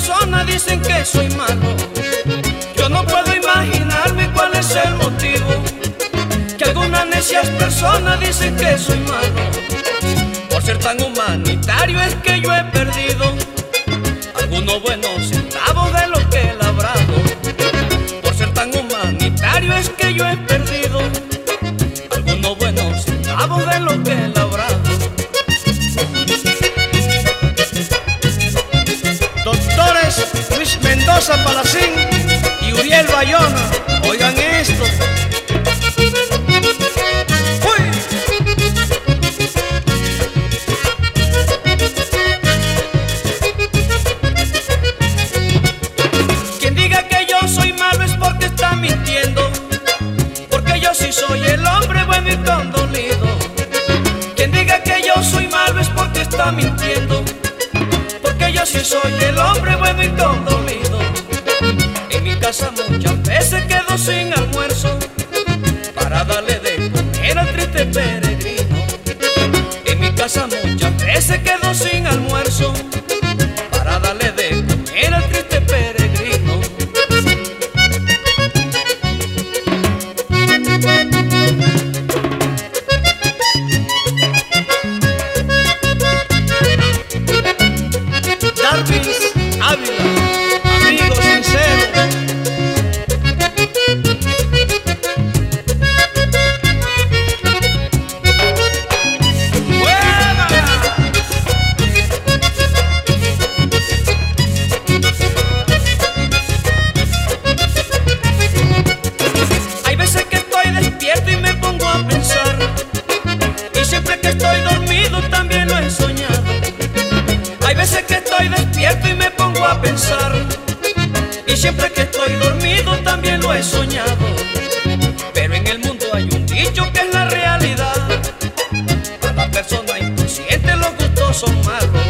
personas dicen que soy malo. Yo no puedo imaginarme cuál es el motivo que algunas necias personas dicen que soy malo. Por ser tan humanitario es que yo he perdido algunos buenos centavos de lo que he labrado. Por ser tan humanitario es que yo he perdido algunos buenos centavos de lo que he labrado. Doctores Luis Mendoza Palacín y Uriel Bayona, oigan esto. Quien diga que yo soy malo es porque está mintiendo, porque yo sí soy el hombre bueno y condolido. Quien diga que yo soy malo es porque está mintiendo, porque yo sí soy el hombre bueno y condolido. En mi casa muchas veces quedo sin almuerzo para darle de comer al triste peregrino. En mi casa muchas veces quedo sin almuerzo para darle de comer al triste peregrino. Darvis Ávila, amigo sincero. ¡Buena! Hay veces que estoy despierto y me pongo a pensar, y siempre que estoy dormido también lo he soñado. Hay veces que estoy despierto y me pongo a pensar, y siempre que estoy dormido también lo he soñado. Pero en el mundo hay un dicho que es la realidad: para la persona inconsciente los gustos son malos.